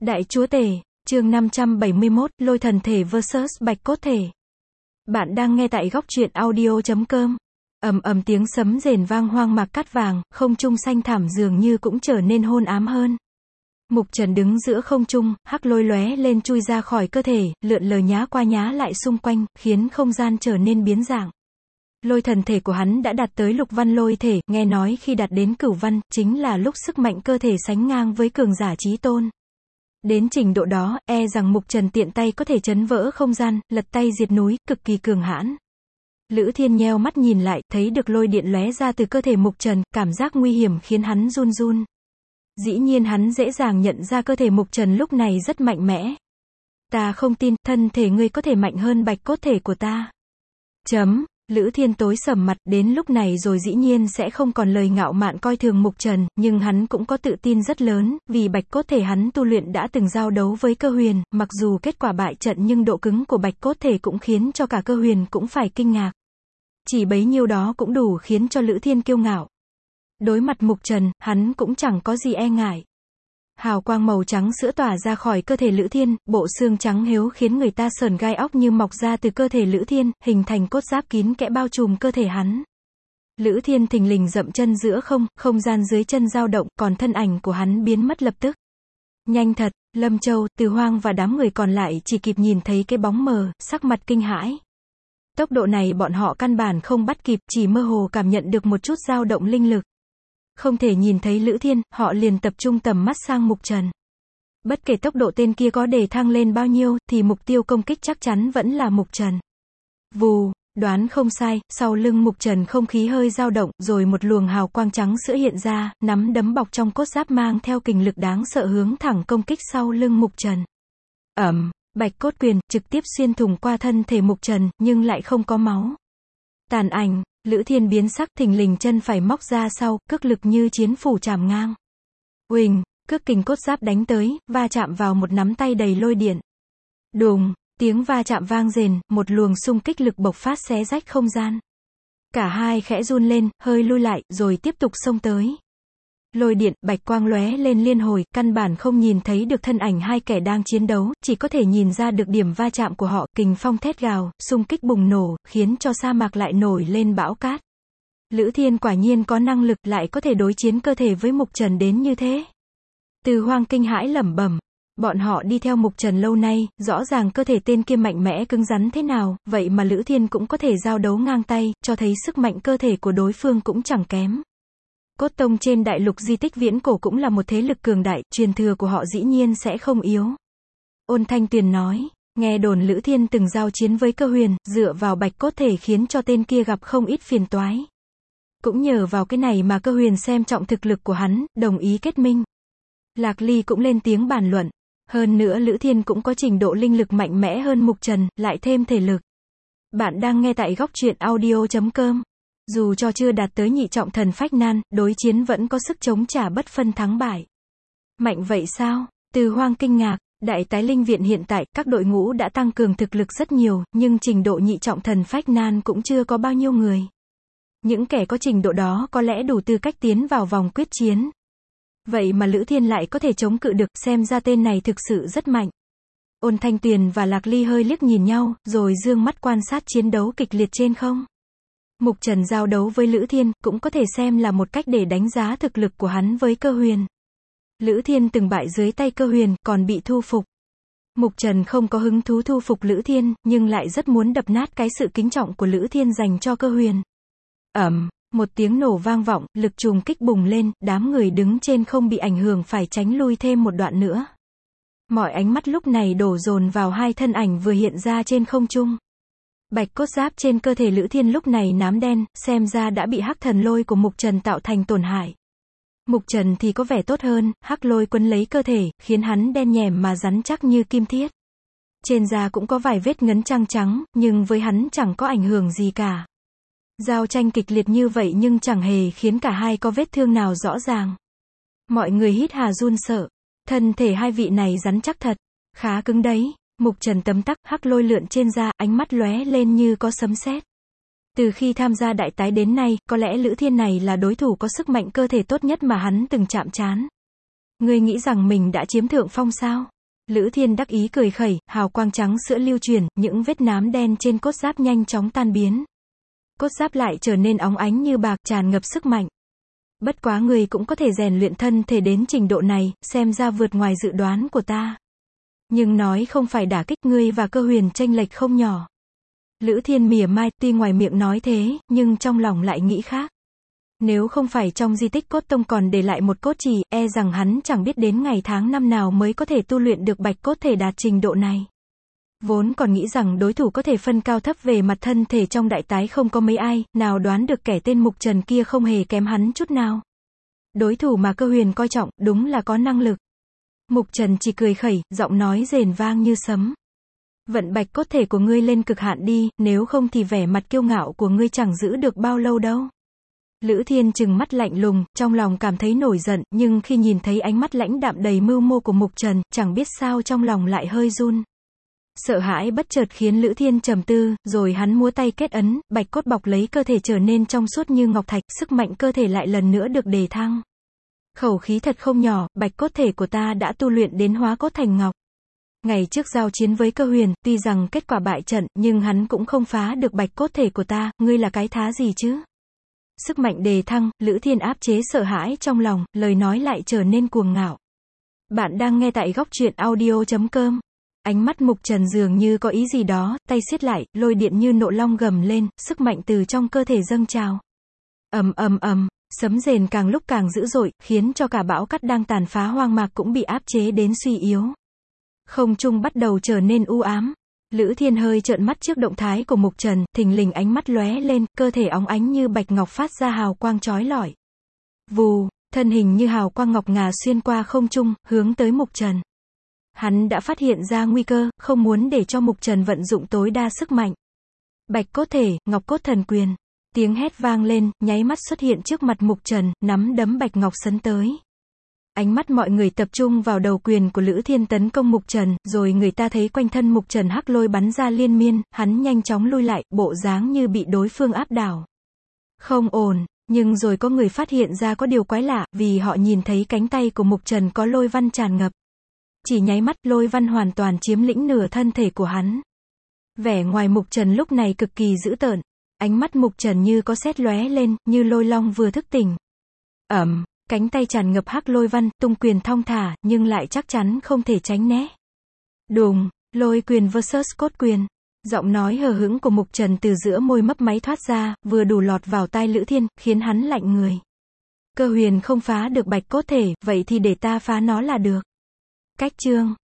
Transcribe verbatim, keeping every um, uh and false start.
Đại chúa tể, chương năm trăm bảy mươi mốt, lôi thần thể versus bạch cốt thể. Bạn đang nghe tại góc truyện audio chấm com. Ầm ầm tiếng sấm rền vang hoang mạc cát vàng, không trung xanh thảm dường như cũng trở nên hôn ám hơn. Mục Trần đứng giữa không trung, hắc lôi lóe lên chui ra khỏi cơ thể, lượn lờ nhá qua nhá lại xung quanh, khiến không gian trở nên biến dạng. Lôi thần thể của hắn đã đạt tới lục văn lôi thể, nghe nói khi đạt đến cửu văn, chính là lúc sức mạnh cơ thể sánh ngang với cường giả chí tôn. Đến trình độ đó, e rằng Mục Trần tiện tay có thể chấn vỡ không gian, lật tay diệt núi, cực kỳ cường hãn. Lữ Thiên nheo mắt nhìn lại, thấy được lôi điện lóe ra từ cơ thể Mục Trần, cảm giác nguy hiểm khiến hắn run run. Dĩ nhiên hắn dễ dàng nhận ra cơ thể Mục Trần lúc này rất mạnh mẽ. Ta không tin, thân thể ngươi có thể mạnh hơn bạch cốt thể của ta. Chấm. Lữ Thiên tối sầm mặt, đến lúc này rồi dĩ nhiên sẽ không còn lời ngạo mạn coi thường Mục Trần, nhưng hắn cũng có tự tin rất lớn, vì bạch cốt thể hắn tu luyện đã từng giao đấu với cơ huyền, mặc dù kết quả bại trận nhưng độ cứng của bạch cốt thể cũng khiến cho cả cơ huyền cũng phải kinh ngạc. Chỉ bấy nhiêu đó cũng đủ khiến cho Lữ Thiên kiêu ngạo. Đối mặt Mục Trần, hắn cũng chẳng có gì e ngại. Hào quang màu trắng sữa tỏa ra khỏi cơ thể Lữ Thiên, bộ xương trắng hếu khiến người ta sởn gai óc như mọc ra từ cơ thể Lữ Thiên, hình thành cốt giáp kín kẽ bao trùm cơ thể hắn. Lữ Thiên thình lình dậm chân giữa không, không gian dưới chân dao động, còn thân ảnh của hắn biến mất lập tức. Nhanh thật, Lâm Châu, Từ Hoang và đám người còn lại chỉ kịp nhìn thấy cái bóng mờ, sắc mặt kinh hãi. Tốc độ này bọn họ căn bản không bắt kịp, chỉ mơ hồ cảm nhận được một chút dao động linh lực. Không thể nhìn thấy Lữ Thiên, họ liền tập trung tầm mắt sang Mục Trần. Bất kể tốc độ tên kia có đề thăng lên bao nhiêu, thì mục tiêu công kích chắc chắn vẫn là Mục Trần. Vù, đoán không sai, sau lưng Mục Trần không khí hơi dao động, rồi một luồng hào quang trắng sữa hiện ra, nắm đấm bọc trong cốt giáp mang theo kình lực đáng sợ hướng thẳng công kích sau lưng Mục Trần. Ẩm, bạch cốt quyền, trực tiếp xuyên thủng qua thân thể Mục Trần, nhưng lại không có máu. Tàn ảnh. Lữ Thiên biến sắc, thình lình chân phải móc ra sau, cước lực như chiến phủ chạm ngang. Uỳnh, cước kình cốt giáp đánh tới, va chạm vào một nắm tay đầy lôi điện. Đùng, tiếng va chạm vang rền, một luồng xung kích lực bộc phát xé rách không gian. Cả hai khẽ run lên, hơi lui lại, rồi tiếp tục xông tới. Lôi điện, bạch quang lóe lên liên hồi, căn bản không nhìn thấy được thân ảnh hai kẻ đang chiến đấu, chỉ có thể nhìn ra được điểm va chạm của họ, kình phong thét gào, xung kích bùng nổ, khiến cho sa mạc lại nổi lên bão cát. Lữ Thiên quả nhiên có năng lực, lại có thể đối chiến cơ thể với Mục Trần đến như thế. Từ Hoang kinh hãi lẩm bẩm, bọn họ đi theo Mục Trần lâu nay, rõ ràng cơ thể tên kia mạnh mẽ cứng rắn thế nào, vậy mà Lữ Thiên cũng có thể giao đấu ngang tay, cho thấy sức mạnh cơ thể của đối phương cũng chẳng kém. Cốt Tông trên đại lục di tích viễn cổ cũng là một thế lực cường đại, truyền thừa của họ dĩ nhiên sẽ không yếu. Ôn Thanh Tuyền nói, nghe đồn Lữ Thiên từng giao chiến với cơ huyền, dựa vào bạch cốt thể khiến cho tên kia gặp không ít phiền toái. Cũng nhờ vào cái này mà cơ huyền xem trọng thực lực của hắn, đồng ý kết minh. Lạc Ly cũng lên tiếng bàn luận. Hơn nữa Lữ Thiên cũng có trình độ linh lực mạnh mẽ hơn Mục Trần, lại thêm thể lực. Bạn đang nghe tại góc truyện audio chấm com. Dù cho chưa đạt tới nhị trọng thần phách nan, đối chiến vẫn có sức chống trả bất phân thắng bại. Mạnh vậy sao? Từ Hoang kinh ngạc, Đại Tái Linh Viện hiện tại, các đội ngũ đã tăng cường thực lực rất nhiều, nhưng trình độ nhị trọng thần phách nan cũng chưa có bao nhiêu người. Những kẻ có trình độ đó có lẽ đủ tư cách tiến vào vòng quyết chiến. Vậy mà Lữ Thiên lại có thể chống cự được, xem ra tên này thực sự rất mạnh. Ôn Thanh Tuyền và Lạc Ly hơi liếc nhìn nhau, rồi dương mắt quan sát chiến đấu kịch liệt trên không. Mục Trần giao đấu với Lữ Thiên, cũng có thể xem là một cách để đánh giá thực lực của hắn với cơ huyền. Lữ Thiên từng bại dưới tay cơ huyền, còn bị thu phục. Mục Trần không có hứng thú thu phục Lữ Thiên, nhưng lại rất muốn đập nát cái sự kính trọng của Lữ Thiên dành cho cơ huyền. Ẩm, một tiếng nổ vang vọng, lực trùng kích bùng lên, đám người đứng trên không bị ảnh hưởng phải tránh lui thêm một đoạn nữa. Mọi ánh mắt lúc này đổ dồn vào hai thân ảnh vừa hiện ra trên không trung. Bạch cốt giáp trên cơ thể Lữ Thiên lúc này nám đen, xem ra đã bị hắc thần lôi của Mục Trần tạo thành tổn hại. Mục Trần thì có vẻ tốt hơn, hắc lôi quấn lấy cơ thể, khiến hắn đen nhẻm mà rắn chắc như kim thiết. Trên da cũng có vài vết ngấn trăng trắng, nhưng với hắn chẳng có ảnh hưởng gì cả. Giao tranh kịch liệt như vậy nhưng chẳng hề khiến cả hai có vết thương nào rõ ràng. Mọi người hít hà run sợ, thân thể hai vị này rắn chắc thật, khá cứng đấy. Mục Trần tấm tắc, hắc lôi lượn trên da, ánh mắt lóe lên như có sấm sét. Từ khi tham gia đại tái đến nay, có lẽ Lữ Thiên này là đối thủ có sức mạnh cơ thể tốt nhất mà hắn từng chạm trán. Ngươi nghĩ rằng mình đã chiếm thượng phong sao? Lữ Thiên đắc ý cười khẩy, hào quang trắng sữa lưu chuyển, những vết nám đen trên cốt giáp nhanh chóng tan biến. Cốt giáp lại trở nên óng ánh như bạc, tràn ngập sức mạnh. Bất quá người cũng có thể rèn luyện thân thể đến trình độ này, xem ra vượt ngoài dự đoán của ta. Nhưng nói không phải đả kích, ngươi và Cơ Huyền chênh lệch không nhỏ. Lữ Thiên mỉa mai, tuy ngoài miệng nói thế, nhưng trong lòng lại nghĩ khác. Nếu không phải trong di tích cốt tông còn để lại một cốt trì, e rằng hắn chẳng biết đến ngày tháng năm nào mới có thể tu luyện được bạch cốt thể đạt trình độ này. Vốn còn nghĩ rằng đối thủ có thể phân cao thấp về mặt thân thể trong đại tái không có mấy ai, nào đoán được kẻ tên Mục Trần kia không hề kém hắn chút nào. Đối thủ mà Cơ Huyền coi trọng, đúng là có năng lực. Mục Trần chỉ cười khẩy, giọng nói rền vang như sấm. Vận bạch cốt thể của ngươi lên cực hạn đi, nếu không thì vẻ mặt kiêu ngạo của ngươi chẳng giữ được bao lâu đâu. Lữ Thiên trừng mắt lạnh lùng, trong lòng cảm thấy nổi giận, nhưng khi nhìn thấy ánh mắt lãnh đạm đầy mưu mô của Mục Trần, chẳng biết sao trong lòng lại hơi run. Sợ hãi bất chợt khiến Lữ Thiên trầm tư, rồi hắn múa tay kết ấn, bạch cốt bọc lấy cơ thể trở nên trong suốt như ngọc thạch, sức mạnh cơ thể lại lần nữa được đề thăng. Khẩu khí thật không nhỏ, bạch cốt thể của ta đã tu luyện đến hóa cốt thành ngọc. Ngày trước giao chiến với Cơ Huyền, tuy rằng kết quả bại trận, nhưng hắn cũng không phá được bạch cốt thể của ta, ngươi là cái thá gì chứ? Sức mạnh đề thăng, Lữ Thiên áp chế sợ hãi trong lòng, lời nói lại trở nên cuồng ngạo. Bạn đang nghe tại góc truyện audio chấm com. Ánh mắt Mục Trần dường như có ý gì đó, tay siết lại, lôi điện như nộ long gầm lên, sức mạnh từ trong cơ thể dâng trào. Ầm ầm ầm, sấm rền càng lúc càng dữ dội, khiến cho cả bão cát đang tàn phá hoang mạc cũng bị áp chế đến suy yếu. Không trung bắt đầu trở nên u ám. Lữ Thiên hơi trợn mắt trước động thái của Mục Trần, thình lình ánh mắt lóe lên, cơ thể óng ánh như bạch ngọc phát ra hào quang chói lọi. Vù, thân hình như hào quang ngọc ngà xuyên qua không trung, hướng tới Mục Trần. Hắn đã phát hiện ra nguy cơ, không muốn để cho Mục Trần vận dụng tối đa sức mạnh. Bạch cốt thể, ngọc cốt thần quyền. Tiếng hét vang lên, nháy mắt xuất hiện trước mặt Mục Trần, nắm đấm bạch ngọc sấn tới. Ánh mắt mọi người tập trung vào đầu quyền của Lữ Thiên tấn công Mục Trần, rồi người ta thấy quanh thân Mục Trần hắc lôi bắn ra liên miên, hắn nhanh chóng lui lại, bộ dáng như bị đối phương áp đảo. Không ổn, nhưng rồi có người phát hiện ra có điều quái lạ, vì họ nhìn thấy cánh tay của Mục Trần có lôi văn tràn ngập. Chỉ nháy mắt, lôi văn hoàn toàn chiếm lĩnh nửa thân thể của hắn. Vẻ ngoài Mục Trần lúc này cực kỳ dữ tợn. Ánh mắt Mục Trần như có sét lóe lên, như lôi long vừa thức tỉnh. Ẩm, cánh tay tràn ngập hắc lôi văn, tung quyền thong thả, nhưng lại chắc chắn không thể tránh né. Đùng, lôi quyền versus cốt quyền. Giọng nói hờ hững của Mục Trần từ giữa môi mấp máy thoát ra, vừa đủ lọt vào tai Lữ Thiên, khiến hắn lạnh người. Cơ Huyền không phá được bạch cốt thể, vậy thì để ta phá nó là được. Cách chương